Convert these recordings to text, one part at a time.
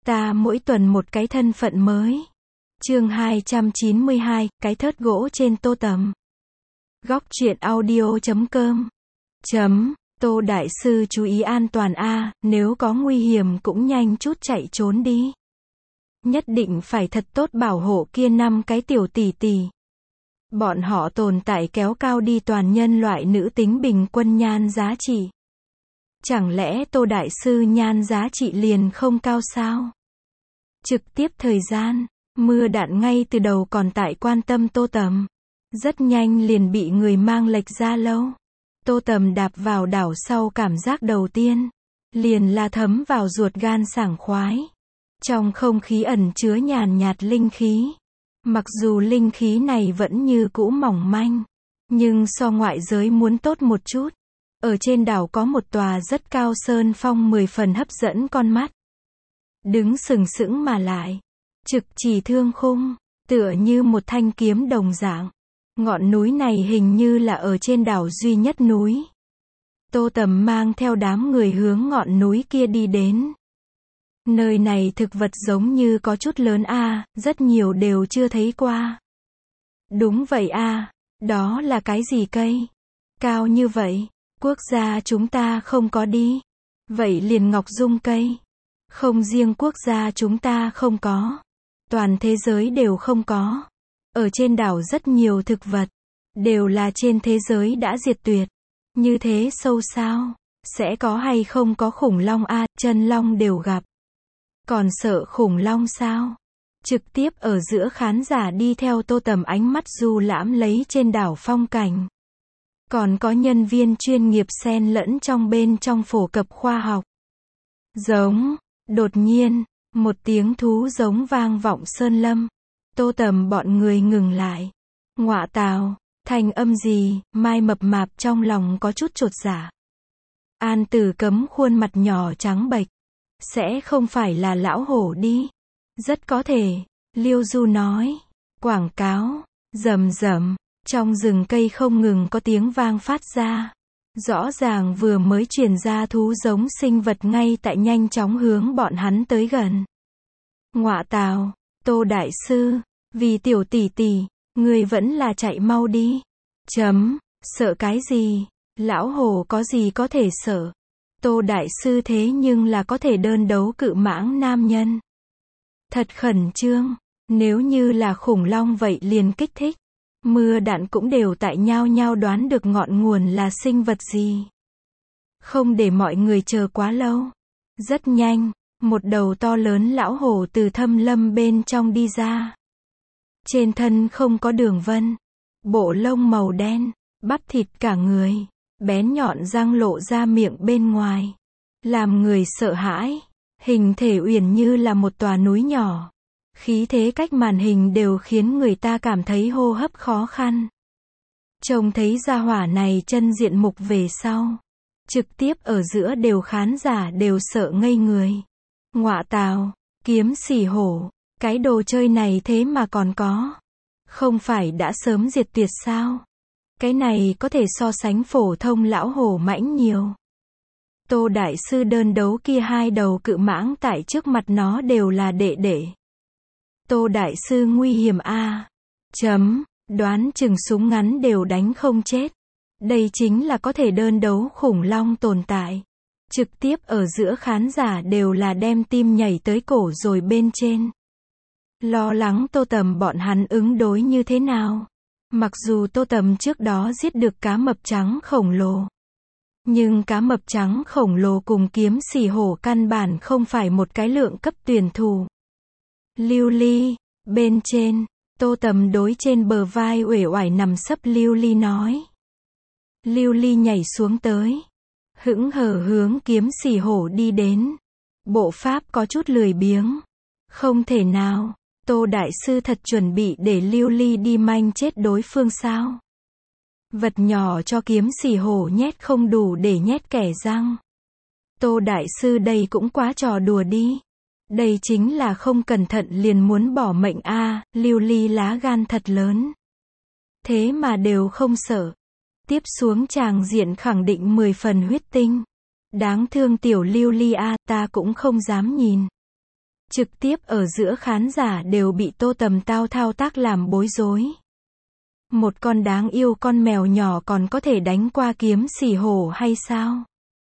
Ta mỗi tuần một cái thân phận mới. Chương 292, cái thớt gỗ trên Tô Tầm. Góc truyện audio.com. Tô Đại Sư chú ý an toàn a, nếu có nguy hiểm cũng nhanh chút chạy trốn đi. Nhất định phải thật tốt bảo hộ kia 5 cái tiểu tỷ tỷ. Bọn họ tồn tại kéo cao đi toàn nhân loại nữ tính bình quân nhan giá trị. Chẳng lẽ Tô Đại Sư nhan giá trị liền không cao sao? Trực tiếp thời gian, mưa đạn ngay từ đầu còn tại quan tâm Tô Tầm. Rất nhanh liền bị người mang lệch ra lâu. Tô Tầm đạp vào đảo sau cảm giác đầu tiên, liền là thấm vào ruột gan sảng khoái. Trong không khí ẩn chứa nhàn nhạt linh khí. Mặc dù linh khí này vẫn như cũ mỏng manh, nhưng so ngoại giới muốn tốt một chút. Ở trên đảo có một tòa rất cao sơn phong 10 phần hấp dẫn con mắt. Đứng sừng sững mà lại, trực chỉ thương khung, tựa như một thanh kiếm đồng dạng. Ngọn núi này hình như là ở trên đảo duy nhất núi. Tô Tầm mang theo đám người hướng ngọn núi kia đi đến. Nơi này thực vật giống như có chút lớn a, rất nhiều đều chưa thấy qua. Đúng vậy a, đó là cái gì cây? Cao như vậy, quốc gia chúng ta không có đi. Vậy liền ngọc dung cây. Không riêng quốc gia chúng ta không có. Toàn thế giới đều không có. Ở trên đảo rất nhiều thực vật. Đều là trên thế giới đã diệt tuyệt. Như thế sâu sao? Sẽ có hay không có khủng long a, chân long đều gặp. Còn sợ khủng long sao? Trực tiếp ở giữa khán giả đi theo Tô Tầm ánh mắt du lãm lấy trên đảo phong cảnh. Còn có nhân viên chuyên nghiệp xen lẫn trong bên trong phổ cập khoa học. Giống. Đột nhiên, một tiếng thú giống vang vọng sơn lâm. Tô Tầm bọn người ngừng lại. Ngọa tào, thành âm gì? Mai mập mạp trong lòng có chút chột dạ. An Tử Cấm khuôn mặt nhỏ trắng bệch. Sẽ không phải là lão hổ đi. Rất có thể, Liêu Du nói. Quảng cáo, rầm rầm, trong rừng cây không ngừng có tiếng vang phát ra. Rõ ràng vừa mới truyền ra thú giống sinh vật ngay tại nhanh chóng hướng bọn hắn tới gần. Ngọa tào, Tô Đại Sư, vì tiểu tỷ tỷ, người vẫn là chạy mau đi. Sợ cái gì? Lão hổ có gì có thể sợ? Tô Đại Sư thế nhưng là có thể đơn đấu cự mãng nam nhân. Thật khẩn trương, nếu như là khủng long vậy liền kích thích. Mưa đạn cũng đều tại nhao nhao đoán được ngọn nguồn là sinh vật gì. Không để mọi người chờ quá lâu. Rất nhanh, một đầu to lớn lão hổ từ thâm lâm bên trong đi ra. Trên thân không có đường vân. Bộ lông màu đen, bắp thịt cả người. Bén nhọn răng lộ ra miệng bên ngoài. Làm người sợ hãi. Hình thể uyển như là một tòa núi nhỏ. Khí thế cách màn hình đều khiến người ta cảm thấy hô hấp khó khăn. Trông thấy gia hỏa này chân diện mục về sau. Trực tiếp ở giữa đều khán giả đều sợ ngây người. Ngọa tào, kiếm xỉ hổ. Cái đồ chơi này thế mà còn có. Không phải đã sớm diệt tuyệt sao? Cái này có thể so sánh phổ thông lão hổ mãnh nhiều. Tô Đại Sư đơn đấu kia hai đầu cự mãng tại trước mặt nó đều là đệ đệ. Tô Đại Sư nguy hiểm a. Đoán chừng súng ngắn đều đánh không chết. Đây chính là có thể đơn đấu khủng long tồn tại. Trực tiếp ở giữa khán giả đều là đem tim nhảy tới cổ rồi bên trên. Lo lắng Tô Tầm bọn hắn ứng đối như thế nào. Mặc dù Tô Tầm trước đó giết được cá mập trắng khổng lồ. Nhưng cá mập trắng khổng lồ cùng kiếm xỉ hổ căn bản không phải một cái lượng cấp tuyển thủ. Lưu Ly, bên trên, Tô Tầm đối trên bờ vai uể oải nằm sấp Lưu Ly nói. Lưu Ly nhảy xuống tới. Hững hờ hướng kiếm xỉ hổ đi đến. Bộ pháp có chút lười biếng. Không thể nào, Tô Đại Sư thật chuẩn bị để Lưu Ly đi manh chết đối phương sao? Vật nhỏ cho kiếm xỉ hổ nhét không đủ để nhét kẻ răng. Tô Đại Sư đây cũng quá trò đùa đi. Đây chính là không cẩn thận liền muốn bỏ mệnh a. Lưu Ly lá gan thật lớn. Thế mà đều không sợ. Tiếp xuống tràng diện khẳng định 10 phần huyết tinh. Đáng thương tiểu Lưu Ly a, ta cũng không dám nhìn. Trực tiếp ở giữa khán giả đều bị Tô Tầm thao tác làm bối rối. Một con đáng yêu con mèo nhỏ còn có thể đánh qua kiếm xỉ hổ hay sao?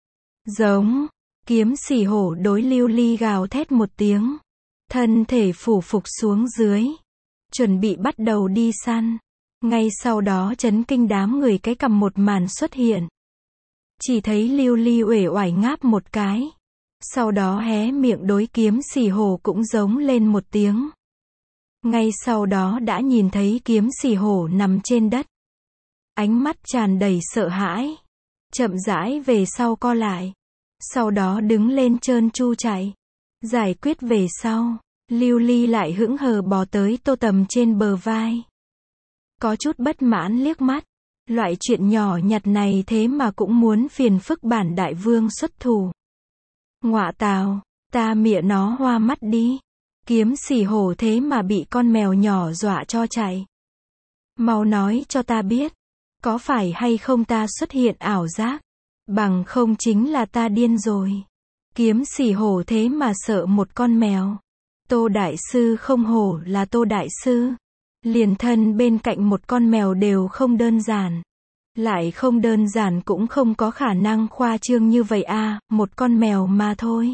Giống. Kiếm xỉ hổ đối Lưu Ly gào thét một tiếng. Thân thể phủ phục xuống dưới. Chuẩn bị bắt đầu đi săn. Ngay sau đó chấn kinh đám người cái cầm một màn xuất hiện. Chỉ thấy Lưu Ly uể oải ngáp một cái. Sau đó hé miệng đối kiếm xỉ hổ cũng giống lên một tiếng. Ngay sau đó đã nhìn thấy kiếm xỉ hổ nằm trên đất. Ánh mắt tràn đầy sợ hãi. Chậm rãi về sau co lại. Sau đó đứng lên trơn tru chạy. Giải quyết về sau, Lưu Ly lại hững hờ bò tới Tô Tầm trên bờ vai. Có chút bất mãn liếc mắt. Loại chuyện nhỏ nhặt này thế mà cũng muốn phiền phức bản đại vương xuất thủ. Ngọa tào, ta mịa nó hoa mắt đi. Kiếm xỉ hổ thế mà bị con mèo nhỏ dọa cho chạy. Mau nói cho ta biết. Có phải hay không ta xuất hiện ảo giác? Bằng không chính là ta điên rồi. Kiếm xỉ hổ thế mà sợ một con mèo. Tô Đại Sư không hổ là Tô Đại Sư. Liền thân bên cạnh một con mèo đều không đơn giản. Lại không đơn giản cũng không có khả năng khoa trương như vậy à, một con mèo mà thôi.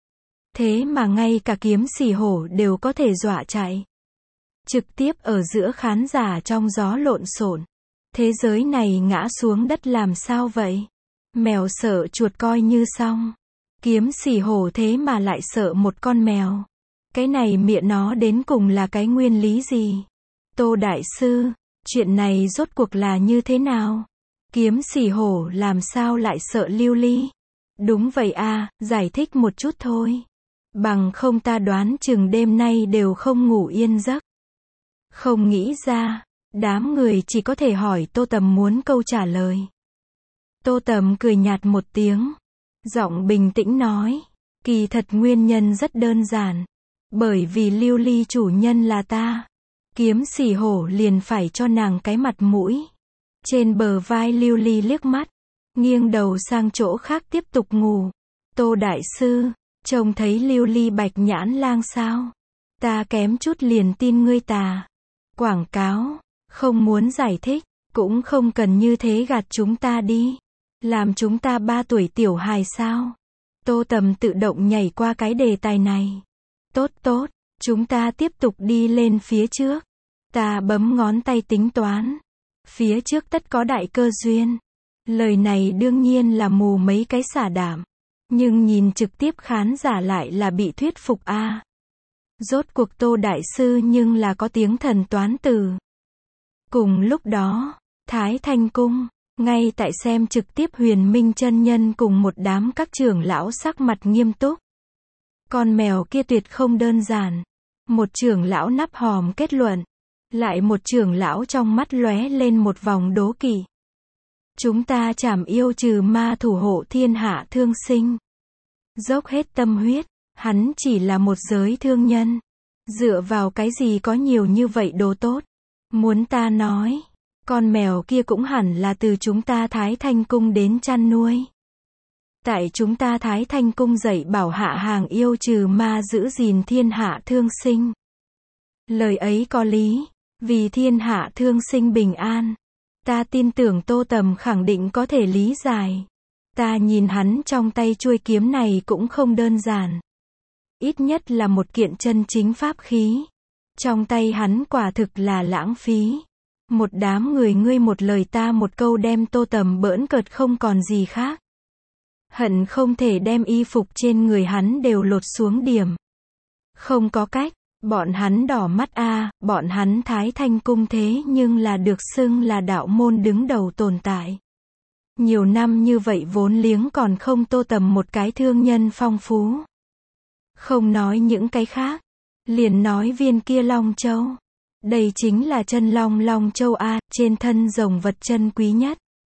Thế mà ngay cả kiếm xỉ hổ đều có thể dọa chạy. Trực tiếp ở giữa khán giả trong gió lộn xộn. Thế giới này ngã xuống đất làm sao vậy? Mèo sợ chuột coi như xong. Kiếm xỉ hổ thế mà lại sợ một con mèo. Cái này mịa nó đến cùng là cái nguyên lý gì? Tô Đại Sư, chuyện này rốt cuộc là như thế nào? Kiếm xỉ hổ làm sao lại sợ Lưu Ly? Đúng vậy à, giải thích một chút thôi. Bằng không ta đoán chừng đêm nay đều không ngủ yên giấc. Không nghĩ ra, đám người chỉ có thể hỏi Tô Tầm muốn câu trả lời. Tô Tầm cười nhạt một tiếng. Giọng bình tĩnh nói. Kỳ thật nguyên nhân rất đơn giản. Bởi vì Lưu Ly chủ nhân là ta. Kiếm xỉ hổ liền phải cho nàng cái mặt mũi. Trên bờ vai Lưu Ly liếc mắt. Nghiêng đầu sang chỗ khác tiếp tục ngủ. Tô Đại Sư, trông thấy Lưu Ly bạch nhãn lang sao? Ta kém chút liền tin ngươi tà. Quảng cáo, không muốn giải thích, cũng không cần như thế gạt chúng ta đi. Làm chúng ta 3 tuổi tiểu hài sao? Tô Tầm tự động nhảy qua cái đề tài này. Tốt tốt, chúng ta tiếp tục đi lên phía trước. Ta bấm ngón tay tính toán. Phía trước tất có đại cơ duyên. Lời này đương nhiên là mù mấy cái xả đảm. Nhưng nhìn trực tiếp khán giả lại là bị thuyết phục a. Rốt cuộc Tô Đại Sư nhưng là có tiếng thần toán từ. Cùng lúc đó, Thái Thanh Cung, ngay tại xem trực tiếp Huyền Minh chân nhân cùng một đám các trưởng lão sắc mặt nghiêm túc. Con mèo kia tuyệt không đơn giản. Một trưởng lão nắp hòm kết luận. Lại một trưởng lão trong mắt lóe lên một vòng đố kỵ. Chúng ta trảm yêu trừ ma thủ hộ thiên hạ thương sinh. Dốc hết tâm huyết, hắn chỉ là một giới thương nhân. Dựa vào cái gì có nhiều như vậy đồ tốt? Muốn ta nói, con mèo kia cũng hẳn là từ chúng ta Thái Thanh Cung đến chăn nuôi. Tại chúng ta Thái Thanh Cung dạy bảo hạ hàng yêu trừ ma giữ gìn thiên hạ thương sinh. Lời ấy có lý, vì thiên hạ thương sinh bình an. Ta tin tưởng Tô Tầm khẳng định có thể lý giải. Ta nhìn hắn trong tay chuôi kiếm này cũng không đơn giản. Ít nhất là một kiện chân chính pháp khí. Trong tay hắn quả thực là lãng phí. Một đám người ngươi một lời ta một câu đem Tô Tầm bỡn cợt không còn gì khác. Hận không thể đem y phục trên người hắn đều lột xuống điểm. Không có cách, bọn hắn đỏ mắt a, bọn hắn Thái Thanh Cung thế nhưng là được xưng là đạo môn đứng đầu tồn tại. Nhiều năm như vậy vốn liếng còn không Tô Tầm một cái thương nhân phong phú. Không nói những cái khác, liền nói viên kia Long Châu. Đây chính là chân long Long Châu a, trên thân rồng vật chân quý nhất.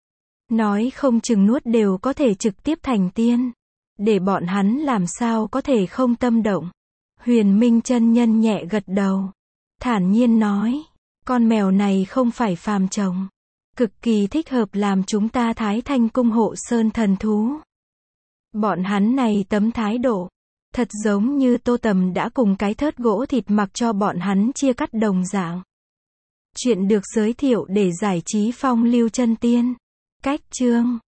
Nói không chừng nuốt đều có thể trực tiếp thành tiên. Để bọn hắn làm sao có thể không tâm động. Huyền Minh chân nhân nhẹ gật đầu. Thản nhiên nói. Con mèo này không phải phàm trồng. Cực kỳ thích hợp làm chúng ta Thái Thanh Cung hộ sơn thần thú. Bọn hắn này tấm thái độ. Thật giống như Tô Tầm đã cùng cái thớt gỗ thịt mặc cho bọn hắn chia cắt đồng dạng. Chuyện được giới thiệu để giải trí phong lưu chân tiên. Cách chương